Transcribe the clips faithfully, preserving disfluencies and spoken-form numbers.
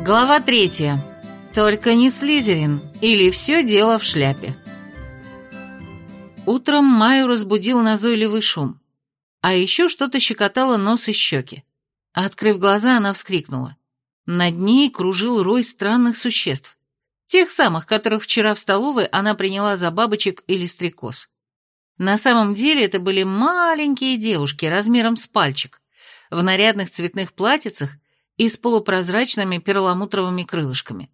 Глава третья. Только не Слизерин, или все дело в шляпе. Утром Майю разбудил назойливый шум. А еще что-то щекотало нос и щеки. Открыв глаза, она вскрикнула. Над ней кружил рой странных существ. Тех самых, которых вчера в столовой она приняла за бабочек или стрекоз. На самом деле это были маленькие девушки размером с пальчик, в нарядных цветных платьицах и с полупрозрачными перламутровыми крылышками.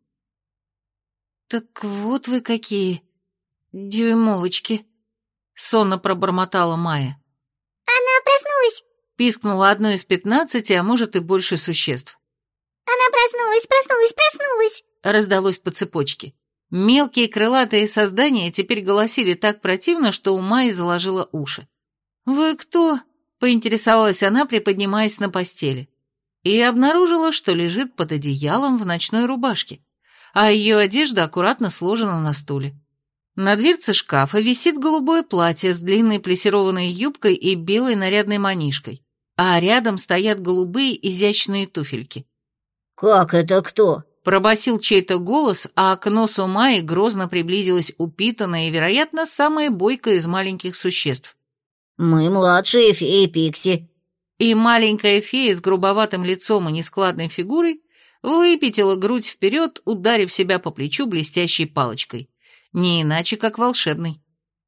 «Так вот вы какие дюймовочки!» — сонно пробормотала Майя. «Она проснулась!» — пискнуло одно из пятнадцати, а может и больше существ. «Она проснулась, проснулась, проснулась!» — раздалось по цепочке. Мелкие крылатые создания теперь голосили так противно, что у Майи заложило уши. «Вы кто?» — поинтересовалась она, приподнимаясь на постели. И обнаружила, что лежит под одеялом в ночной рубашке, а ее одежда аккуратно сложена на стуле. На дверце шкафа висит голубое платье с длинной плессированной юбкой и белой нарядной манишкой, а рядом стоят голубые изящные туфельки. «Как это кто?» — пробасил чей-то голос, а к носу Майи грозно приблизилась упитанная и, вероятно, самая бойкая из маленьких существ. «Мы младшие феи Пикси». И маленькая фея с грубоватым лицом и нескладной фигурой выпятила грудь вперед, ударив себя по плечу блестящей палочкой. Не иначе, как волшебной.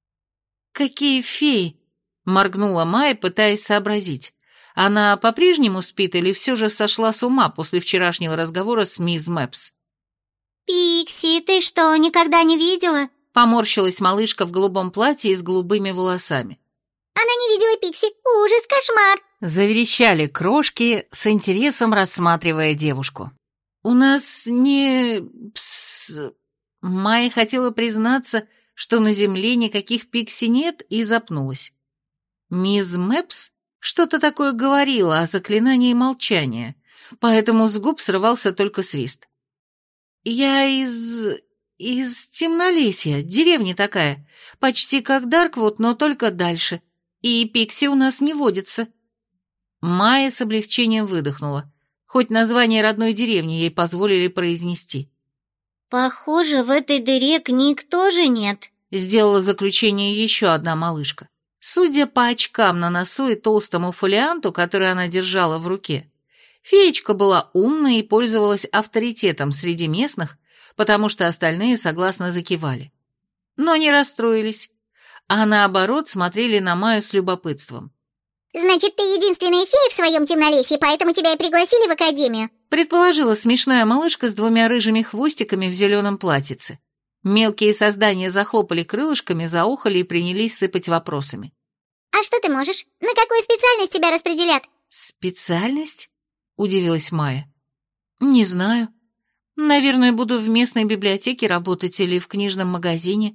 «Какие феи?» — моргнула Майя, пытаясь сообразить. Она по-прежнему спит или все же сошла с ума после вчерашнего разговора с мисс Мэпс? «Пикси, ты что, никогда не видела?» — поморщилась малышка в голубом платье и с голубыми волосами. «Она не видела Пикси. Ужас, кошмар!» Заверещали крошки, с интересом рассматривая девушку. «У нас не... пс...» Майя хотела признаться, что на земле никаких Пикси нет, и запнулась. Мисс Мэпс что-то такое говорила о заклинании молчания, поэтому с губ срывался только свист. «Я из... из Темнолесья, деревня такая, почти как Дарквуд, но только дальше, и Пикси у нас не водится». Майя с облегчением выдохнула, хоть название родной деревни ей позволили произнести. «Похоже, в этой дыре книг тоже нет», — сделала заключение еще одна малышка. Судя по очкам на носу и толстому фолианту, который она держала в руке, феечка была умной и пользовалась авторитетом среди местных, потому что остальные согласно закивали. Но не расстроились, а наоборот смотрели на Майю с любопытством. «Значит, ты единственная фея в своем темнолесье, поэтому тебя и пригласили в академию», предположила смешная малышка с двумя рыжими хвостиками в зеленом платьице. Мелкие создания захлопали крылышками, заохали и принялись сыпать вопросами. «А что ты можешь? На какую специальность тебя распределят?» «Специальность?» — удивилась Майя. «Не знаю. Наверное, буду в местной библиотеке работать или в книжном магазине».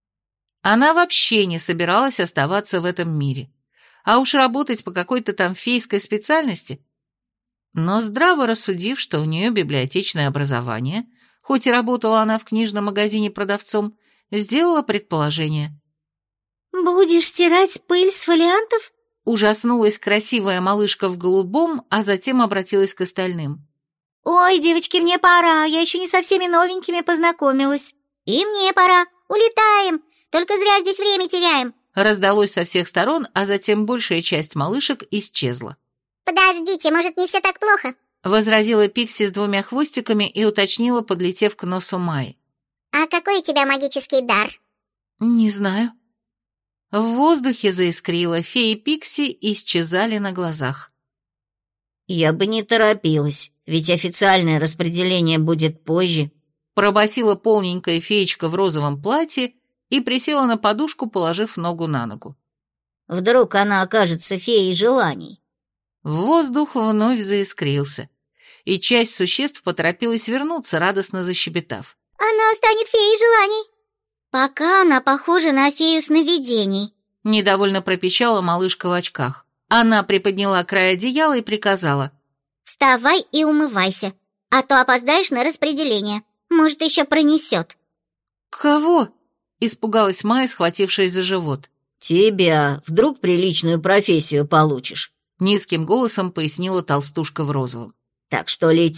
Она вообще не собиралась оставаться в этом мире. А уж работать по какой-то там фейской специальности. Но здраво рассудив, что у нее библиотечное образование, хоть и работала она в книжном магазине продавцом, сделала предположение. «Будешь стирать пыль с фолиантов?» Ужаснулась красивая малышка в голубом, а затем обратилась к остальным. «Ой, девочки, мне пора, я еще не со всеми новенькими познакомилась». «И мне пора, улетаем, только зря здесь время теряем». Раздалось со всех сторон, а затем большая часть малышек исчезла. «Подождите, может, не все так плохо?» — возразила Пикси с двумя хвостиками и уточнила, подлетев к носу Майи. «А какой у тебя магический дар?» «Не знаю». В воздухе заискрило, феи Пикси исчезали на глазах. «Я бы не торопилась, ведь официальное распределение будет позже», — пробасила полненькая феечка в розовом платье и присела на подушку, положив ногу на ногу. «Вдруг она окажется феей желаний?» Воздух вновь заискрился, и часть существ поторопилась вернуться, радостно защебетав. «Она станет феей желаний!» «Пока она похожа на фею сновидений», — недовольно пропищала малышка в очках. Она приподняла край одеяла и приказала. «Вставай и умывайся, а то опоздаешь на распределение. Может, еще пронесет». «Кого?» — испугалась Майя, схватившись за живот. «Тебя. Вдруг приличную профессию получишь», — низким голосом пояснила толстушка в розовом. «Так что лети.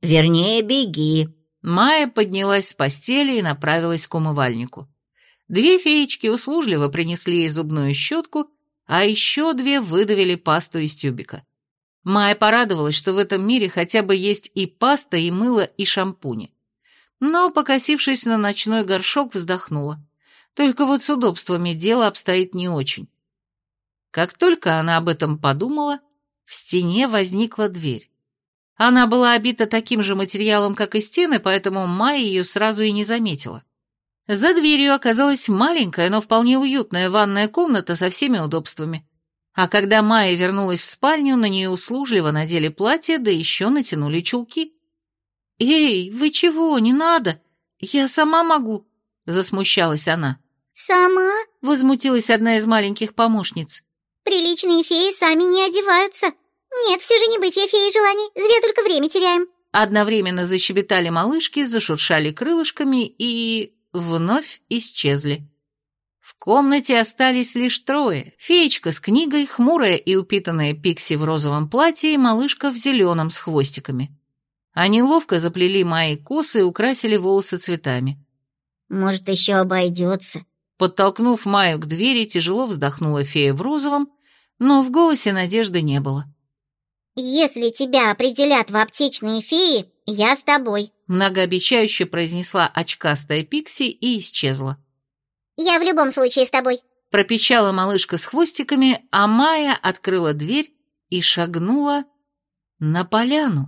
Вернее, беги». Майя поднялась с постели и направилась к умывальнику. Две феечки услужливо принесли ей зубную щетку, а еще две выдавили пасту из тюбика. Майя порадовалась, что в этом мире хотя бы есть и паста, и мыло, и шампуни. Но, покосившись на ночной горшок, вздохнула. Только вот с удобствами дело обстоит не очень. Как только она об этом подумала, в стене возникла дверь. Она была обита таким же материалом, как и стены, поэтому Майя ее сразу и не заметила. За дверью оказалась маленькая, но вполне уютная ванная комната со всеми удобствами. А когда Майя вернулась в спальню, на нее услужливо надели платье, да еще натянули чулки. «Эй, вы чего, не надо? Я сама могу», — засмущалась она. «Сама?» — возмутилась одна из маленьких помощниц. «Приличные феи сами не одеваются. Нет, все же не быть я феей желаний, зря только время теряем». Одновременно защебетали малышки, зашуршали крылышками и... вновь исчезли. В комнате остались лишь трое: феечка с книгой, хмурая и упитанная Пикси в розовом платье и малышка в зеленом с хвостиками. Они ловко заплели Майи косы и украсили волосы цветами. «Может, еще обойдется?» Подтолкнув Майю к двери, тяжело вздохнула фея в розовом, но в голосе надежды не было. «Если тебя определят в аптечные феи, я с тобой», многообещающе произнесла очкастая Пикси и исчезла. «Я в любом случае с тобой», пропищала малышка с хвостиками, а Майя открыла дверь и шагнула на поляну.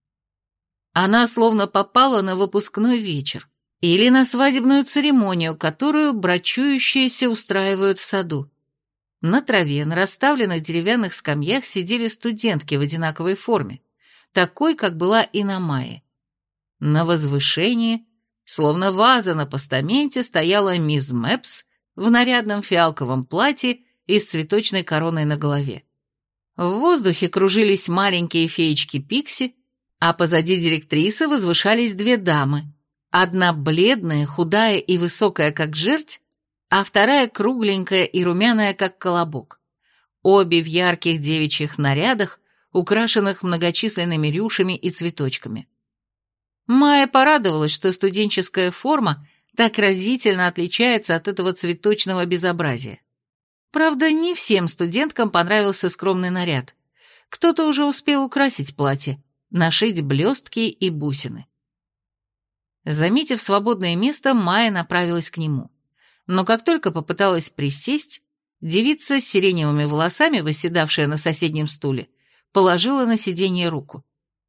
Она словно попала на выпускной вечер или на свадебную церемонию, которую брачующиеся устраивают в саду. На траве, на расставленных деревянных скамьях сидели студентки в одинаковой форме, такой, как была и на Майе. На возвышении, словно ваза на постаменте, стояла мисс Мэпс в нарядном фиалковом платье и с цветочной короной на голове. В воздухе кружились маленькие феечки Пикси, а позади директрисы возвышались две дамы. Одна бледная, худая и высокая, как жерть, а вторая кругленькая и румяная, как колобок. Обе в ярких девичьих нарядах, украшенных многочисленными рюшами и цветочками. Майя порадовалась, что студенческая форма так разительно отличается от этого цветочного безобразия. Правда, не всем студенткам понравился скромный наряд. Кто-то уже успел украсить платье, нашить блестки и бусины. Заметив свободное место, Майя направилась к нему. Но как только попыталась присесть, девица с сиреневыми волосами, восседавшая на соседнем стуле, положила на сиденье руку.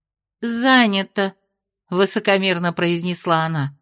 «Занято», — высокомерно произнесла она.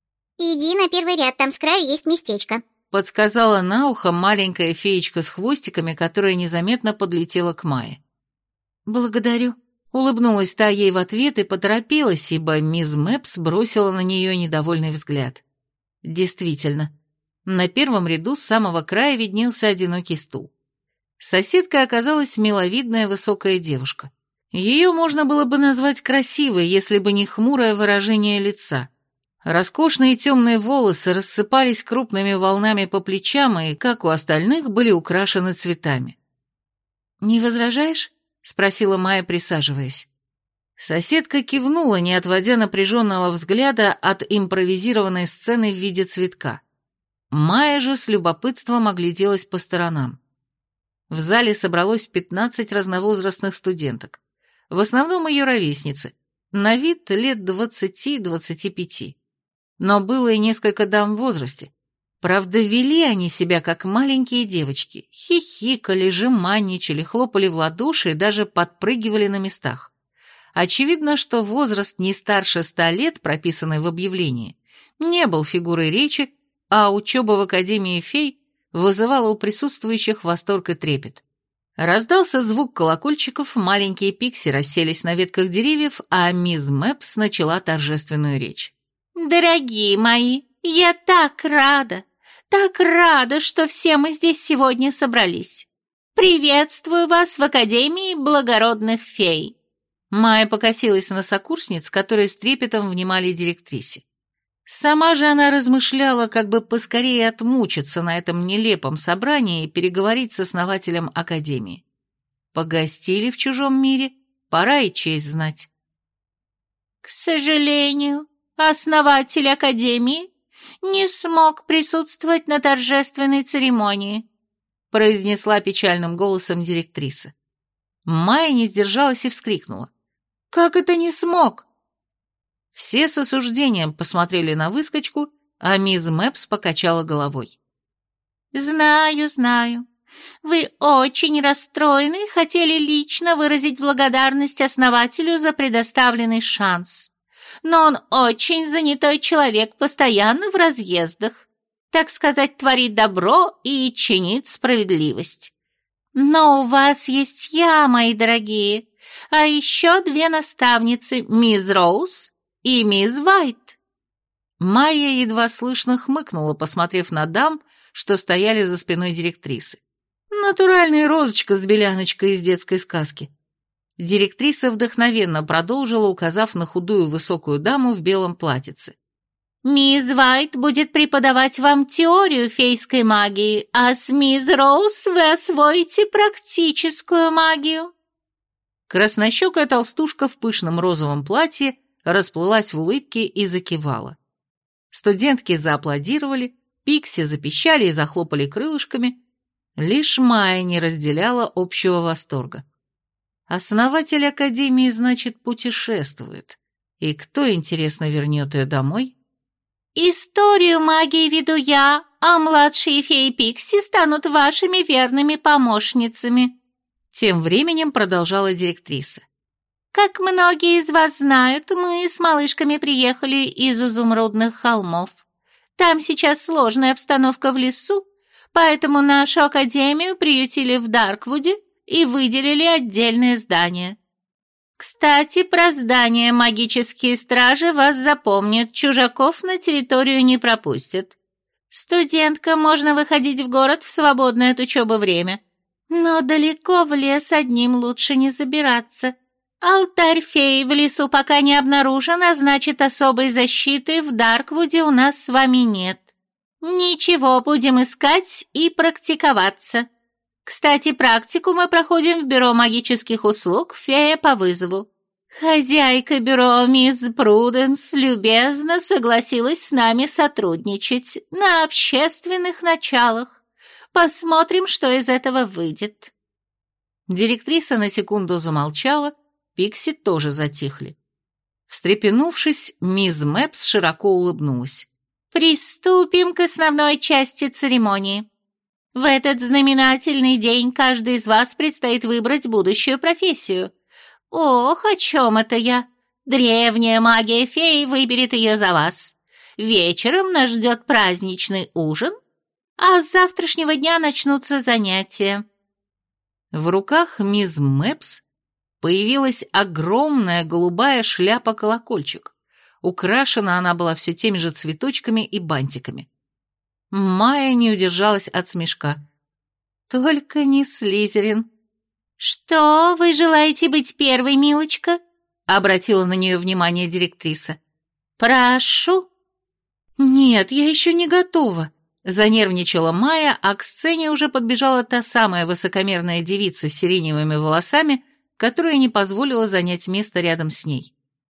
«Иди на первый ряд, там с краю есть местечко», — подсказала на ухо маленькая феечка с хвостиками, которая незаметно подлетела к Майе. «Благодарю», — улыбнулась та ей в ответ и поторопилась, ибо мисс Мэпс бросила на нее недовольный взгляд. Действительно, на первом ряду с самого края виднелся одинокий стул. Соседкой оказалась миловидная высокая девушка. Ее можно было бы назвать красивой, если бы не хмурое выражение лица. Роскошные темные волосы рассыпались крупными волнами по плечам и, как у остальных, были украшены цветами. «Не возражаешь?» — спросила Майя, присаживаясь. Соседка кивнула, не отводя напряженного взгляда от импровизированной сцены в виде цветка. Майя же с любопытством огляделась по сторонам. В зале собралось пятнадцать разновозрастных студенток. В основном ее ровесницы, на вид лет двадцати-двадцати пяти. Но было и несколько дам в возрасте. Правда, вели они себя как маленькие девочки, хихикали, жеманничали, хлопали в ладоши и даже подпрыгивали на местах. Очевидно, что возраст не старше ста лет, прописанный в объявлении, не был фигурой речи, а учеба в Академии фей вызывала у присутствующих восторг и трепет. Раздался звук колокольчиков, маленькие пикси расселись на ветках деревьев, а мисс Мэпс начала торжественную речь. «Дорогие мои, я так рада, так рада, что все мы здесь сегодня собрались. Приветствую вас в Академии благородных фей». Майя покосилась на сокурсниц, которые с трепетом внимали директрисе. Сама же она размышляла, как бы поскорее отмучиться на этом нелепом собрании и переговорить с основателем Академии. Погостили в чужом мире, пора и честь знать. К сожалению, основатель Академии не смог присутствовать на торжественной церемонии», произнесла печальным голосом директриса. Майя не сдержалась и вскрикнула. «Как это не смог?» Все с осуждением посмотрели на выскочку, а мисс Мэпс покачала головой. «Знаю, знаю. Вы очень расстроены и хотели лично выразить благодарность основателю за предоставленный шанс. Но он очень занятой человек, постоянно в разъездах. Так сказать, творит добро и чинит справедливость. Но у вас есть я, мои дорогие, а еще две наставницы, мисс Роуз и мисс Вайт». Майя едва слышно хмыкнула, посмотрев на дам, что стояли за спиной директрисы. Натуральная розочка с беляночкой из детской сказки. Директриса вдохновенно продолжила, указав на худую высокую даму в белом платьице. «Мисс Вайт будет преподавать вам теорию фейской магии, а с мисс Роуз вы освоите практическую магию». Краснощекая толстушка в пышном розовом платье расплылась в улыбке и закивала. Студентки зааплодировали, пикси запищали и захлопали крылышками. Лишь Майя не разделяла общего восторга. Основатель Академии, значит, путешествует. И кто, интересно, вернет ее домой? «Историю магии веду я, а младшие феи Пикси станут вашими верными помощницами», тем временем продолжала директриса. «Как многие из вас знают, мы с малышками приехали из Изумрудных холмов. Там сейчас сложная обстановка в лесу, поэтому нашу академию приютили в Дарквуде и выделили отдельное здание. Кстати, про здание магические стражи вас запомнят, чужаков на территорию не пропустят. Студенткам можно выходить в город в свободное от учебы время, но далеко в лес одним лучше не забираться. Алтарь феи в лесу пока не обнаружен, а значит, особой защиты в Дарквуде у нас с вами нет. Ничего, будем искать и практиковаться. Кстати, практику мы проходим в бюро магических услуг «Фея по вызову». Хозяйка бюро, мисс Пруденс, любезно согласилась с нами сотрудничать на общественных началах. Посмотрим, что из этого выйдет». Директриса на секунду замолчала, пикси тоже затихли. Встрепенувшись, мисс Мэпс широко улыбнулась. «Приступим к основной части церемонии. В этот знаменательный день каждый из вас предстоит выбрать будущую профессию. Ох, о чем это я? Древняя магия феи выберет ее за вас. Вечером нас ждет праздничный ужин, а с завтрашнего дня начнутся занятия». В руках мисс Мэпс появилась огромная голубая шляпа-колокольчик. Украшена она была все теми же цветочками и бантиками. Майя не удержалась от смешка. «Только не Слизерин». «Что, вы желаете быть первой, милочка?» — обратила на нее внимание директриса. «Прошу». «Нет, я еще не готова», — занервничала Майя, а к сцене уже подбежала та самая высокомерная девица с сиреневыми волосами, которая не позволила занять место рядом с ней.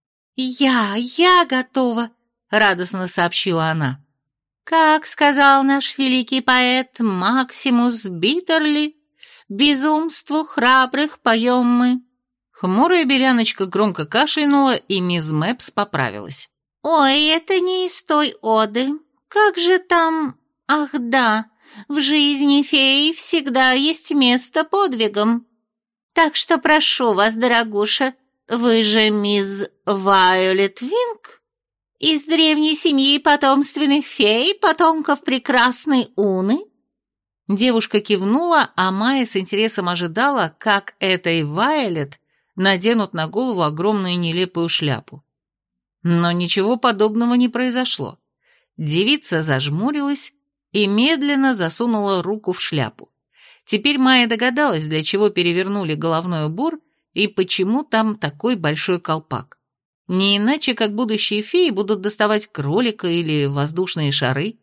«Я, я готова», — радостно сообщила она. «Как сказал наш великий поэт Максимус Биттерли, безумству храбрых поем мы». Хмурая беляночка громко кашлянула, и мисс Мэпс поправилась. «Ой, это не из той оды. Как же там... Ах да, в жизни феи всегда есть место подвигам. Так что прошу вас, дорогуша, вы же мисс Вайолет Винк? Из древней семьи потомственных фей, потомков прекрасной Уны?» Девушка кивнула, а Майя с интересом ожидала, как этой Вайолет наденут на голову огромную нелепую шляпу. Но ничего подобного не произошло. Девица зажмурилась и медленно засунула руку в шляпу. Теперь Майя догадалась, для чего перевернули головной убор и почему там такой большой колпак. Не иначе, как будущие феи будут доставать кролика или воздушные шары.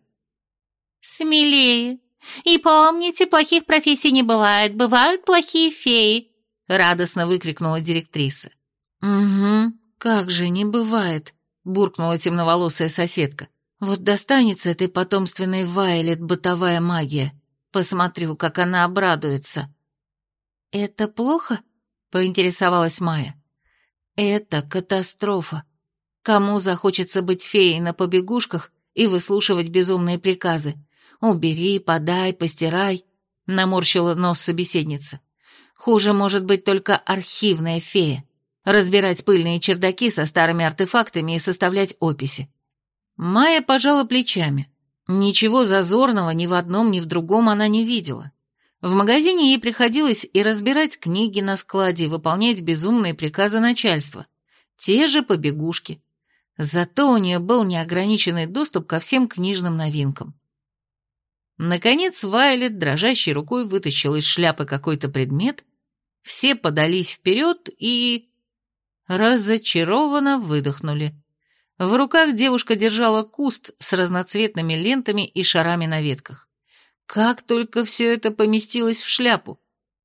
«Смелее! И помните, плохих профессий не бывает, бывают плохие феи!» — радостно выкрикнула директриса. «Угу», — «Как же не бывает», — буркнула темноволосая соседка. «Вот достанется этой потомственной Вайлет бытовая магия. Посмотрю, как она обрадуется». «Это плохо?» — поинтересовалась Майя. «Это катастрофа. Кому захочется быть феей на побегушках и выслушивать безумные приказы? Убери, подай, постирай», — наморщила нос собеседница. «Хуже может быть только архивная фея. Разбирать пыльные чердаки со старыми артефактами и составлять описи». Майя пожала плечами. Ничего зазорного ни в одном, ни в другом она не видела. В магазине ей приходилось и разбирать книги на складе, и выполнять безумные приказы начальства. Те же побегушки. Зато у нее был неограниченный доступ ко всем книжным новинкам. Наконец Вайлет дрожащей рукой вытащила из шляпы какой-то предмет, все подались вперед и... разочарованно выдохнули. В руках девушка держала куст с разноцветными лентами и шарами на ветках. Как только все это поместилось в шляпу.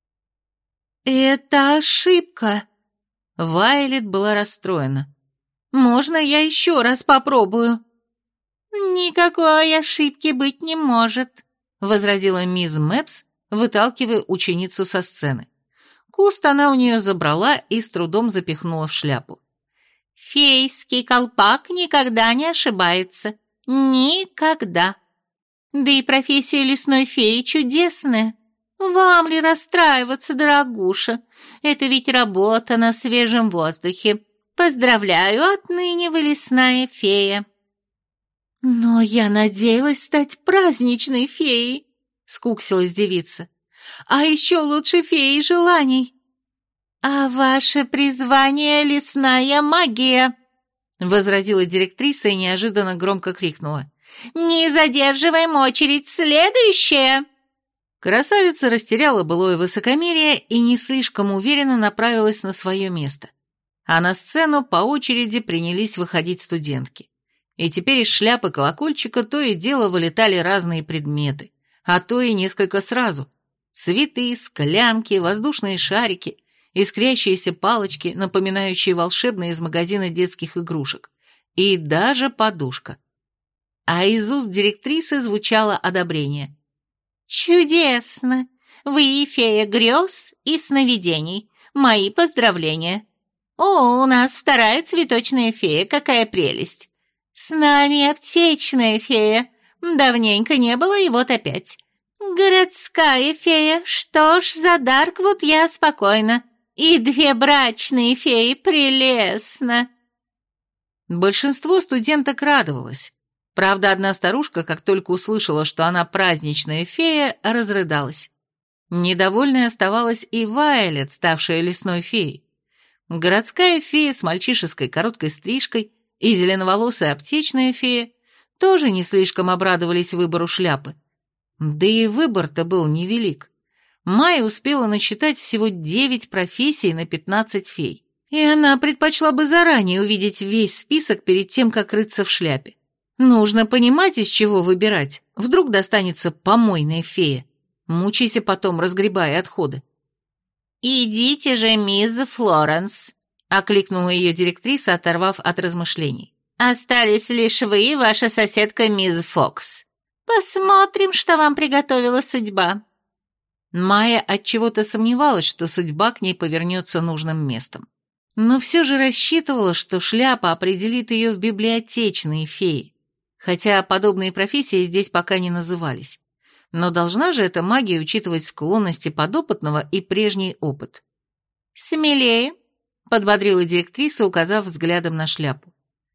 «Это ошибка!» Вайлет была расстроена. «Можно я еще раз попробую?» «Никакой ошибки быть не может», — возразила мисс Мэпс, выталкивая ученицу со сцены. Куст она у нее забрала и с трудом запихнула в шляпу. «Фейский колпак никогда не ошибается. Никогда. Да и профессия лесной феи чудесная. Вам ли расстраиваться, дорогуша? Это ведь работа на свежем воздухе. Поздравляю, отныне вы лесная фея». «Но я надеялась стать праздничной феей», — скуксилась девица. «А еще лучше феей желаний». «А ваше призвание — лесная магия», — возразила директриса и неожиданно громко крикнула. «Не задерживаем очередь, следующая!» Красавица растеряла былое высокомерие и не слишком уверенно направилась на свое место. А на сцену по очереди принялись выходить студентки. И теперь из шляпы колокольчика то и дело вылетали разные предметы, а то и несколько сразу. Цветы, склянки, воздушные шарики, искрящиеся палочки, напоминающие волшебные из магазина детских игрушек, и даже подушка. А из уст директрисы звучало одобрение. «Чудесно! Вы фея грез и сновидений. Мои поздравления! О, у нас вторая цветочная фея, какая прелесть! С нами аптечная фея. Давненько не было, и вот опять. Городская фея. Что ж, за Дарквуд я спокойна. И две брачные феи, прелестно!» Большинство студенток радовалось. Правда, одна старушка, как только услышала, что она праздничная фея, разрыдалась. Недовольной оставалась и Вайлет, ставшая лесной феей. Городская фея с мальчишеской короткой стрижкой и зеленоволосая аптечная фея тоже не слишком обрадовались выбору шляпы. Да и выбор-то был невелик. Майя успела насчитать всего девять профессий на пятнадцать фей, и она предпочла бы заранее увидеть весь список перед тем, как рыться в шляпе. Нужно понимать, из чего выбирать. Вдруг достанется помойная фея. Мучайся потом, разгребая отходы. «Идите же, мисс Флоренс», — окликнула ее директриса, оторвав от размышлений. «Остались лишь вы и ваша соседка мисс Фокс. Посмотрим, что вам приготовила судьба». Майя отчего-то сомневалась, что судьба к ней повернется нужным местом. Но все же рассчитывала, что шляпа определит ее в библиотечные феи, хотя подобные профессии здесь пока не назывались. Но должна же эта магия учитывать склонности подопытного и прежний опыт. «Смелее», — подбодрила директриса, указав взглядом на шляпу.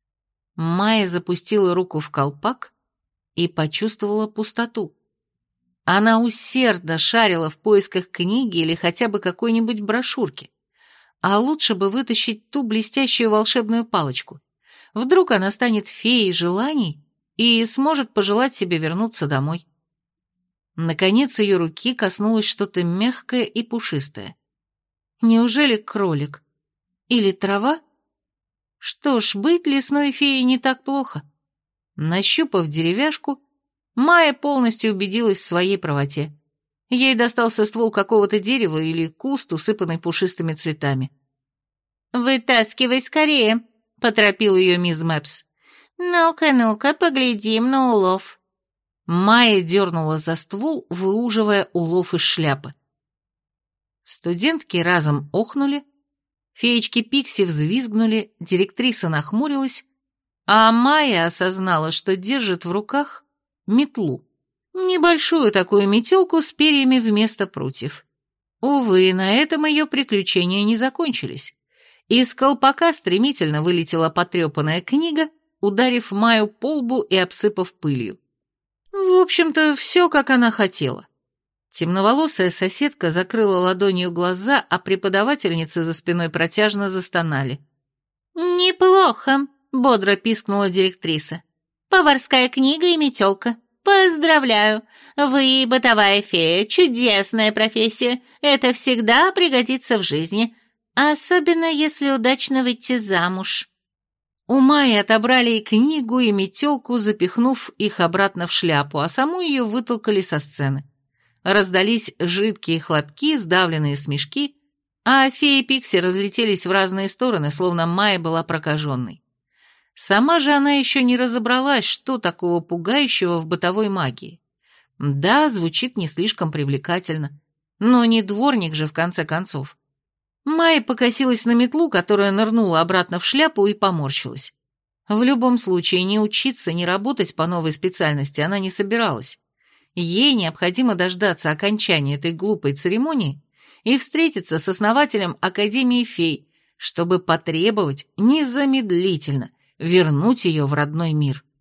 Майя запустила руку в колпак и почувствовала пустоту. Она усердно шарила в поисках книги или хотя бы какой-нибудь брошюрки. А лучше бы вытащить ту блестящую волшебную палочку. Вдруг она станет феей желаний и сможет пожелать себе вернуться домой. Наконец ее руки коснулось что-то мягкое и пушистое. Неужели кролик? Или трава? Что ж, быть лесной феей не так плохо. Нащупав деревяшку, Майя полностью убедилась в своей правоте. Ей достался ствол какого-то дерева или куст, усыпанный пушистыми цветами. «Вытаскивай скорее», поторопил ее мисс Мэпс. «Ну-ка, ну-ка, поглядим на улов». Майя дернула за ствол, выуживая улов из шляпы. Студентки разом охнули, феечки Пикси взвизгнули, директриса нахмурилась, а Майя осознала, что держит в руках метлу. Небольшую такую метелку с перьями вместо прутьев. Увы, на этом ее приключения не закончились. Из колпака стремительно вылетела потрепанная книга, ударив Майю по лбу и обсыпав пылью. В общем-то, все, как она хотела. Темноволосая соседка закрыла ладонью глаза, а преподавательницы за спиной протяжно застонали. «Неплохо», — бодро пискнула директриса. «Поварская книга и метелка. Поздравляю! Вы, бытовая фея, чудесная профессия. Это всегда пригодится в жизни, особенно если удачно выйти замуж». У Майи отобрали и книгу, и метелку, запихнув их обратно в шляпу, а саму ее вытолкали со сцены. Раздались жидкие хлопки, сдавленные смешки, а феи Пикси разлетелись в разные стороны, словно Майя была прокаженной. Сама же она еще не разобралась, что такого пугающего в бытовой магии. Да, звучит не слишком привлекательно, но не дворник же в конце концов. Майя покосилась на метлу, которая нырнула обратно в шляпу, и поморщилась. В любом случае, ни учиться, ни работать по новой специальности она не собиралась. Ей необходимо дождаться окончания этой глупой церемонии и встретиться с основателем Академии фей, чтобы потребовать незамедлительно вернуть ее в родной мир.